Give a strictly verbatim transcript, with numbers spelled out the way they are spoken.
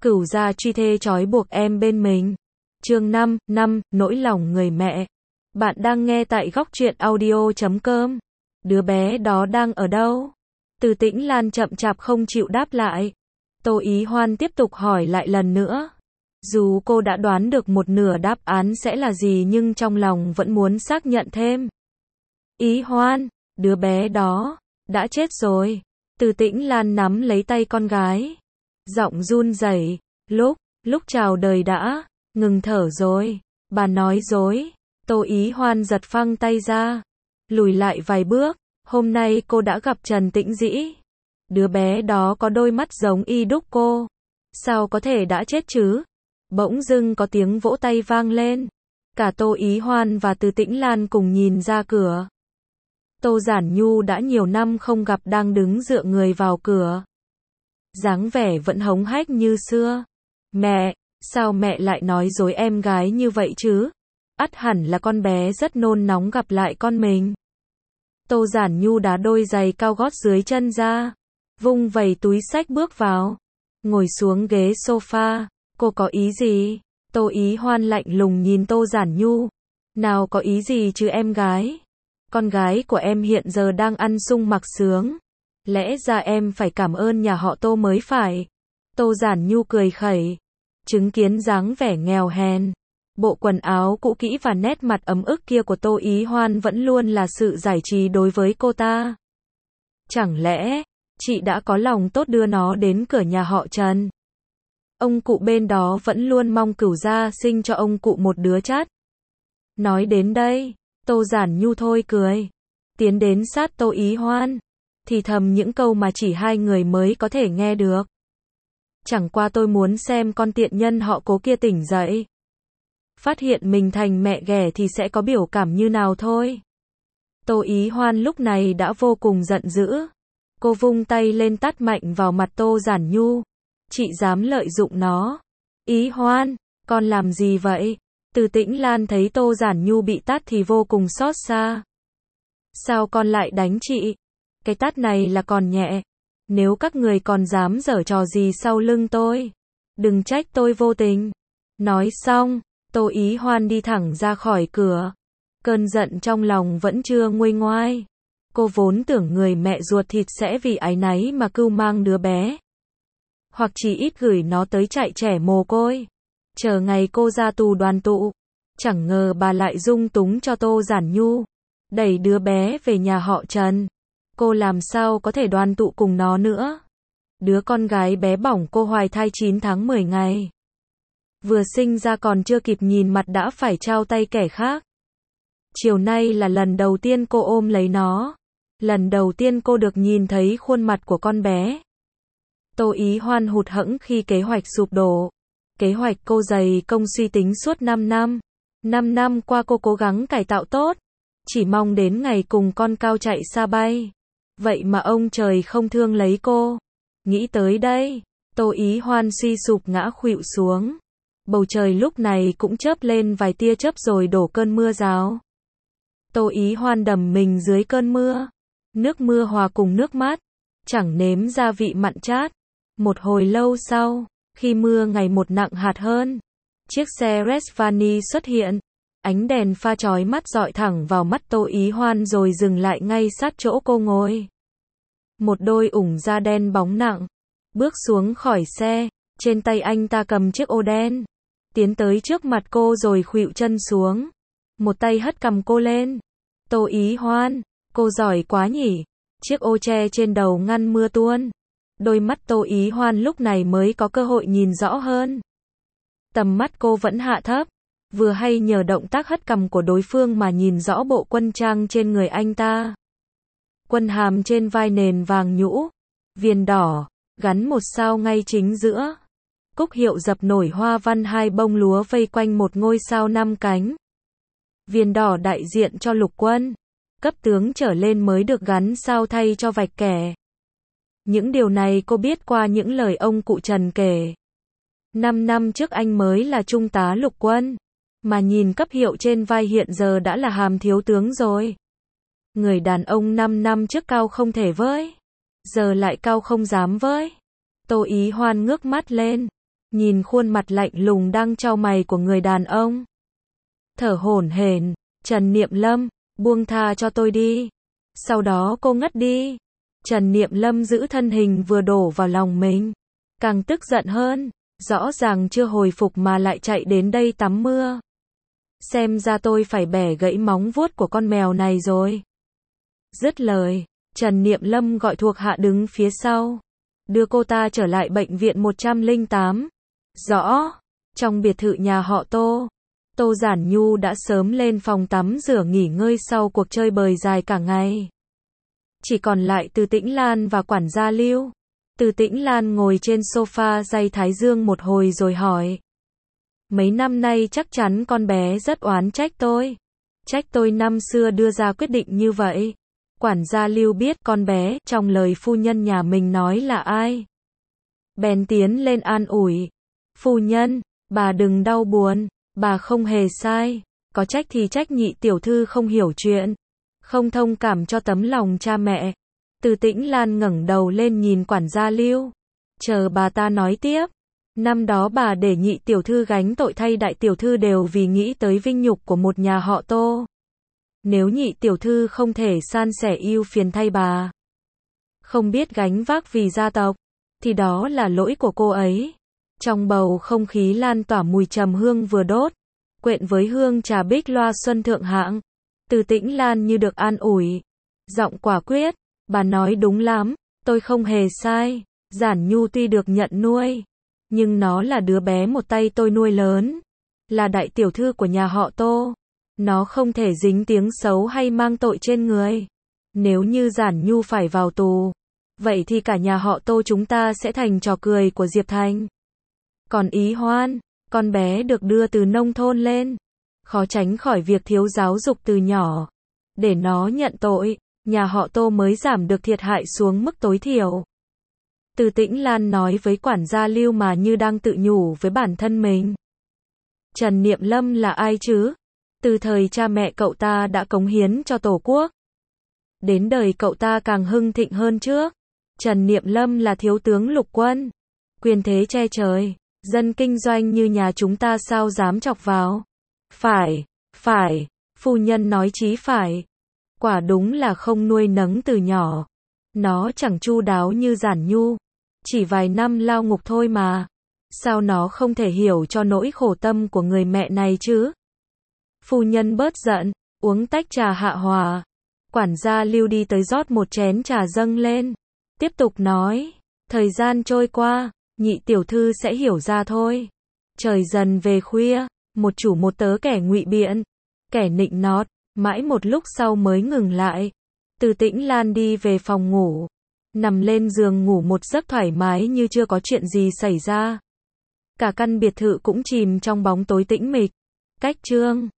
Cửu gia truy thê trói buộc em bên mình. Chương năm, năm, nỗi lòng người mẹ. Bạn đang nghe tại góc truyện audio chấm com. Đứa bé đó đang ở đâu? Từ Tĩnh Lan chậm chạp không chịu đáp lại. Tô Ý Hoan tiếp tục hỏi lại lần nữa. Dù cô đã đoán được một nửa đáp án sẽ là gì nhưng trong lòng vẫn muốn xác nhận thêm. Ý Hoan, đứa bé đó đã chết rồi. Từ Tĩnh Lan nắm lấy tay con gái, giọng run rẩy. Lúc, lúc chào đời đã, ngừng thở rồi. Bà nói dối. Tô Ý Hoan giật phăng tay ra, lùi lại vài bước. Hôm nay cô đã gặp Trần Tĩnh Dĩ. Đứa bé đó có đôi mắt giống y đúc cô. Sao có thể đã chết chứ? Bỗng dưng có tiếng vỗ tay vang lên. Cả Tô Ý Hoan và Từ Tĩnh Lan cùng nhìn ra cửa. Tô Giản Nhu đã nhiều năm không gặp đang đứng dựa người vào cửa. Dáng vẻ vẫn hống hách như xưa. Mẹ, sao mẹ lại nói dối em gái như vậy chứ? Ắt hẳn là con bé rất nôn nóng gặp lại con mình. Tô Giản Nhu đá đôi giày cao gót dưới chân ra, vung vẩy túi xách bước vào, ngồi xuống ghế sofa. Cô có ý gì? Tô Ý Hoan lạnh lùng nhìn Tô Giản Nhu. Nào có ý gì chứ em gái? Con gái của em hiện giờ đang ăn sung mặc sướng. Lẽ ra em phải cảm ơn nhà họ Tô mới phải. Tô Giản Nhu cười khẩy, chứng kiến dáng vẻ nghèo hèn, bộ quần áo cũ kỹ và nét mặt ấm ức kia của Tô Ý Hoan vẫn luôn là sự giải trí đối với cô ta. Chẳng lẽ, chị đã có lòng tốt đưa nó đến cửa nhà họ Trần? Ông cụ bên đó vẫn luôn mong Cửu gia sinh cho ông cụ một đứa chắt. Nói đến đây, Tô Giản Nhu thôi cười, tiến đến sát Tô Ý Hoan, thì thầm những câu mà chỉ hai người mới có thể nghe được. Chẳng qua tôi muốn xem con tiện nhân họ Cố kia tỉnh dậy, phát hiện mình thành mẹ ghẻ thì sẽ có biểu cảm như nào thôi. Tô Ý Hoan lúc này đã vô cùng giận dữ. Cô vung tay lên tát mạnh vào mặt Tô Giản Nhu. Chị dám lợi dụng nó. Ý Hoan, con làm gì vậy? Từ Tĩnh Lan thấy Tô Giản Nhu bị tát thì vô cùng xót xa. Sao con lại đánh chị? Cái tát này là còn nhẹ. Nếu các người còn dám giở trò gì sau lưng tôi, đừng trách tôi vô tình. Nói xong, Tô Ý Hoan đi thẳng ra khỏi cửa. Cơn giận trong lòng vẫn chưa nguôi ngoai. Cô vốn tưởng người mẹ ruột thịt sẽ vì áy náy mà cưu mang đứa bé, hoặc chỉ ít gửi nó tới trại trẻ mồ côi, chờ ngày cô ra tù đoàn tụ. Chẳng ngờ bà lại dung túng cho Tô Giản Nhu, đẩy đứa bé về nhà họ Trần. Cô làm sao có thể đoàn tụ cùng nó nữa? Đứa con gái bé bỏng cô hoài thai chín tháng mười ngày. Vừa sinh ra còn chưa kịp nhìn mặt đã phải trao tay kẻ khác. Chiều nay là lần đầu tiên cô ôm lấy nó. Lần đầu tiên cô được nhìn thấy khuôn mặt của con bé. Tô Ý Hoan hụt hẫng khi kế hoạch sụp đổ. Kế hoạch cô dày công suy tính suốt năm năm. năm năm qua cô cố gắng cải tạo tốt, chỉ mong đến ngày cùng con cao chạy xa bay. Vậy mà ông trời không thương lấy cô. Nghĩ tới đây, Tô Ý Hoan suy sụp ngã khuỵu xuống. Bầu trời lúc này cũng chớp lên vài tia chớp rồi đổ cơn mưa rào. Tô Ý Hoan đầm mình dưới cơn mưa. Nước mưa hòa cùng nước mắt, chẳng nếm gia vị mặn chát. Một hồi lâu sau, khi mưa ngày một nặng hạt hơn, chiếc xe Resvani xuất hiện. Ánh đèn pha chói mắt dọi thẳng vào mắt Tô Ý Hoan rồi dừng lại ngay sát chỗ cô ngồi. Một đôi ủng da đen bóng nặng, bước xuống khỏi xe, trên tay anh ta cầm chiếc ô đen, tiến tới trước mặt cô rồi khuỵu chân xuống. Một tay hất cằm cô lên. Tô Ý Hoan, cô giỏi quá nhỉ. Chiếc ô che trên đầu ngăn mưa tuôn. Đôi mắt Tô Ý Hoan lúc này mới có cơ hội nhìn rõ hơn. Tầm mắt cô vẫn hạ thấp, vừa hay nhờ động tác hất cằm của đối phương mà nhìn rõ bộ quân trang trên người anh ta. Quân hàm trên vai nền vàng nhũ, viền đỏ, gắn một sao ngay chính giữa. Cúc hiệu dập nổi hoa văn hai bông lúa vây quanh một ngôi sao năm cánh. Viền đỏ đại diện cho lục quân, cấp tướng trở lên mới được gắn sao thay cho vạch kẻ. Những điều này cô biết qua những lời ông cụ Trần kể. Năm năm trước anh mới là trung tá lục quân, mà nhìn cấp hiệu trên vai hiện giờ đã là hàm thiếu tướng rồi. Người đàn ông năm năm trước cao không thể với, giờ lại cao không dám với. Tô Ý Hoan ngước mắt lên, nhìn khuôn mặt lạnh lùng đang chau mày của người đàn ông. Thở hổn hển, Trần Niệm Lâm, buông tha cho tôi đi. Sau đó cô ngất đi. Trần Niệm Lâm giữ thân hình vừa đổ vào lòng mình, càng tức giận hơn, rõ ràng chưa hồi phục mà lại chạy đến đây tắm mưa. Xem ra tôi phải bẻ gãy móng vuốt của con mèo này rồi. Dứt lời, Trần Niệm Lâm gọi thuộc hạ đứng phía sau, đưa cô ta trở lại bệnh viện một trăm lẻ tám. Rõ, trong biệt thự nhà họ Tô, Tô Giản Nhu đã sớm lên phòng tắm rửa nghỉ ngơi sau cuộc chơi bời dài cả ngày. Chỉ còn lại Từ Tĩnh Lan và quản gia Lưu. Từ Tĩnh Lan ngồi trên sofa day thái dương một hồi rồi hỏi. Mấy năm nay chắc chắn con bé rất oán trách tôi. Trách tôi năm xưa đưa ra quyết định như vậy. Quản gia Lưu biết con bé trong lời phu nhân nhà mình nói là ai. Bèn tiến lên an ủi. Phu nhân, bà đừng đau buồn, bà không hề sai. Có trách thì trách nhị tiểu thư không hiểu chuyện, không thông cảm cho tấm lòng cha mẹ. Từ Tĩnh Lan ngẩng đầu lên nhìn quản gia Lưu. Chờ bà ta nói tiếp. Năm đó bà để nhị tiểu thư gánh tội thay đại tiểu thư đều vì nghĩ tới vinh nhục của một nhà họ Tô. Nếu nhị tiểu thư không thể san sẻ ưu phiền thay bà, không biết gánh vác vì gia tộc, thì đó là lỗi của cô ấy. Trong bầu không khí lan tỏa mùi trầm hương vừa đốt, quyện với hương trà bích loa xuân thượng hạng. Từ Tĩnh Lan như được an ủi, giọng quả quyết, bà nói đúng lắm, tôi không hề sai. Giản Nhu tuy được nhận nuôi, nhưng nó là đứa bé một tay tôi nuôi lớn, là đại tiểu thư của nhà họ Tô. Nó không thể dính tiếng xấu hay mang tội trên người. Nếu như Giản Nhu phải vào tù, vậy thì cả nhà họ Tô chúng ta sẽ thành trò cười của Diệp Thành. Còn Ý Hoan, con bé được đưa từ nông thôn lên, khó tránh khỏi việc thiếu giáo dục từ nhỏ. Để nó nhận tội, nhà họ Tô mới giảm được thiệt hại xuống mức tối thiểu. Từ Tĩnh Lan nói với quản gia Lưu mà như đang tự nhủ với bản thân mình. Trần Niệm Lâm là ai chứ? Từ thời cha mẹ cậu ta đã cống hiến cho Tổ quốc, đến đời cậu ta càng hưng thịnh hơn trước. Trần Niệm Lâm là thiếu tướng lục quân, quyền thế che trời, dân kinh doanh như nhà chúng ta sao dám chọc vào. Phải, phải, phu nhân nói chí phải. Quả đúng là không nuôi nấng từ nhỏ. Nó chẳng chu đáo như Giản Nhu, chỉ vài năm lao ngục thôi mà. Sao nó không thể hiểu cho nỗi khổ tâm của người mẹ này chứ? Phu nhân bớt giận, uống tách trà hạ hòa. Quản gia Lưu đi tới rót một chén trà dâng lên, tiếp tục nói, thời gian trôi qua, nhị tiểu thư sẽ hiểu ra thôi. Trời dần về khuya, một chủ một tớ kẻ ngụy biện, kẻ nịnh nọt, mãi một lúc sau mới ngừng lại. Từ Tĩnh Lan đi về phòng ngủ, nằm lên giường ngủ một giấc thoải mái như chưa có chuyện gì xảy ra. Cả căn biệt thự cũng chìm trong bóng tối tĩnh mịch. Cách chương